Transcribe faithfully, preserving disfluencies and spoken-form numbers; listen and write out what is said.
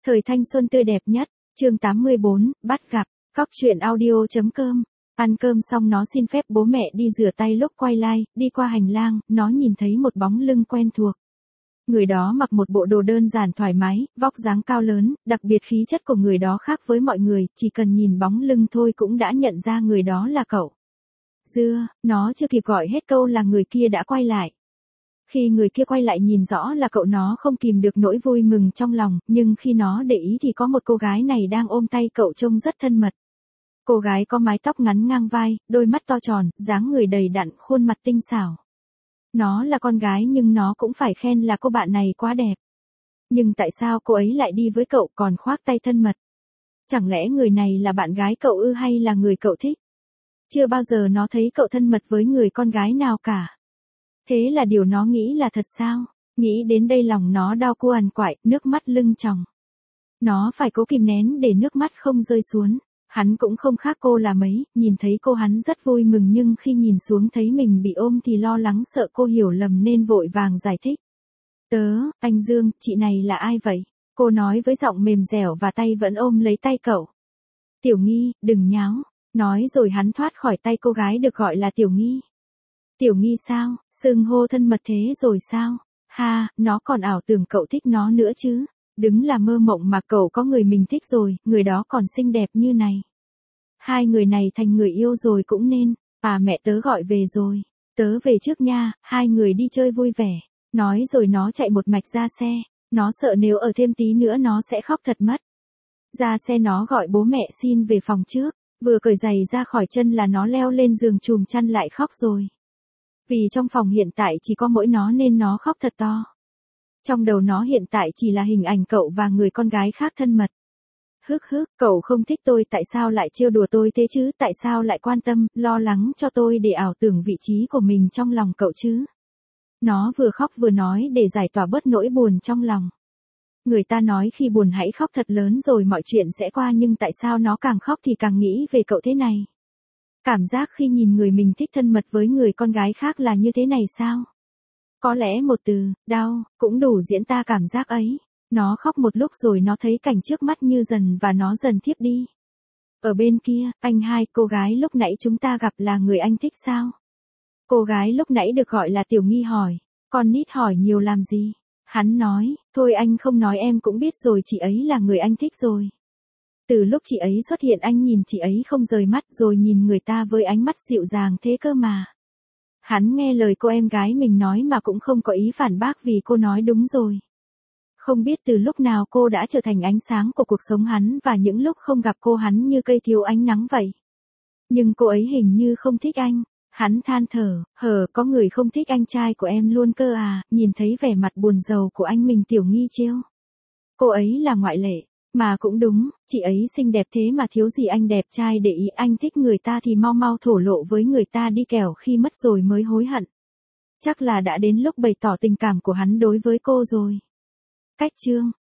Thời thanh xuân tươi đẹp nhất, chương tám mươi bốn, bắt gặp, cóc truyện audio.com. Ăn cơm xong nó xin phép bố mẹ đi rửa tay lúc quay lại, đi qua hành lang, nó nhìn thấy một bóng lưng quen thuộc. Người đó mặc một bộ đồ đơn giản thoải mái, vóc dáng cao lớn, đặc biệt khí chất của người đó khác với mọi người, chỉ cần nhìn bóng lưng thôi cũng đã nhận ra người đó là cậu. Dưa, nó chưa kịp gọi hết câu là người kia đã quay lại. Khi người kia quay lại nhìn rõ là cậu nó không kìm được nỗi vui mừng trong lòng, nhưng khi nó để ý thì có một cô gái này đang ôm tay cậu trông rất thân mật. Cô gái có mái tóc ngắn ngang vai, đôi mắt to tròn, dáng người đầy đặn, khuôn mặt tinh xảo. Nó là con gái nhưng nó cũng phải khen là cô bạn này quá đẹp. Nhưng tại sao cô ấy lại đi với cậu còn khoác tay thân mật? Chẳng lẽ người này là bạn gái cậu ư hay là người cậu thích? Chưa bao giờ nó thấy cậu thân mật với người con gái nào cả. Thế là điều nó nghĩ là thật sao? Nghĩ đến đây lòng nó đau cuằn quại, nước mắt lưng tròng. Nó phải cố kìm nén để nước mắt không rơi xuống. Hắn cũng không khác cô là mấy, nhìn thấy cô hắn rất vui mừng nhưng khi nhìn xuống thấy mình bị ôm thì lo lắng sợ cô hiểu lầm nên vội vàng giải thích. Tớ, anh Dương, chị này là ai vậy? Cô nói với giọng mềm dẻo và tay vẫn ôm lấy tay cậu. Tiểu Nghi, đừng nháo. Nói rồi hắn thoát khỏi tay cô gái được gọi là Tiểu Nghi. Tiểu Nghi sao, xưng hô thân mật thế rồi sao? Ha, nó còn ảo tưởng cậu thích nó nữa chứ. Đứng là mơ mộng mà cậu có người mình thích rồi, người đó còn xinh đẹp như này. Hai người này thành người yêu rồi cũng nên. À mẹ tớ gọi về rồi. Tớ về trước nha, hai người đi chơi vui vẻ. Nói rồi nó chạy một mạch ra xe. Nó sợ nếu ở thêm tí nữa nó sẽ khóc thật mất. Ra xe nó gọi bố mẹ xin về phòng trước. Vừa cởi giày ra khỏi chân là nó leo lên giường chùm chăn lại khóc rồi. Vì trong phòng hiện tại chỉ có mỗi nó nên nó khóc thật to. Trong đầu nó hiện tại chỉ là hình ảnh cậu và người con gái khác thân mật. Hức hức, cậu không thích tôi tại sao lại trêu đùa tôi thế chứ, tại sao lại quan tâm, lo lắng cho tôi để ảo tưởng vị trí của mình trong lòng cậu chứ. Nó vừa khóc vừa nói để giải tỏa bớt nỗi buồn trong lòng. Người ta nói khi buồn hãy khóc thật lớn rồi mọi chuyện sẽ qua nhưng tại sao nó càng khóc thì càng nghĩ về cậu thế này. Cảm giác khi nhìn người mình thích thân mật với người con gái khác là như thế này sao? Có lẽ một từ, đau, cũng đủ diễn tả cảm giác ấy. Nó khóc một lúc rồi nó thấy cảnh trước mắt như dần và nó dần thiếp đi. Ở bên kia, anh hai, cô gái lúc nãy chúng ta gặp là người anh thích sao? Cô gái lúc nãy được gọi là Tiểu Nghi hỏi. Con nít hỏi nhiều làm gì? Hắn nói, thôi anh không nói em cũng biết rồi, chị ấy là người anh thích rồi. Từ lúc chị ấy xuất hiện anh nhìn chị ấy không rời mắt rồi nhìn người ta với ánh mắt dịu dàng thế cơ mà. Hắn nghe lời cô em gái mình nói mà cũng không có ý phản bác vì cô nói đúng rồi. Không biết từ lúc nào cô đã trở thành ánh sáng của cuộc sống hắn và những lúc không gặp cô hắn như cây thiếu ánh nắng vậy. Nhưng cô ấy hình như không thích anh. Hắn than thở, hờ có người không thích anh trai của em luôn cơ à, nhìn thấy vẻ mặt buồn rầu của anh mình Tiểu Nghi trêu. Cô ấy là ngoại lệ, mà cũng đúng, chị ấy xinh đẹp thế mà thiếu gì anh đẹp trai để ý, anh thích người ta thì mau mau thổ lộ với người ta đi kẻo khi mất rồi mới hối hận. Chắc là đã đến lúc bày tỏ tình cảm của hắn đối với cô rồi. Cách chương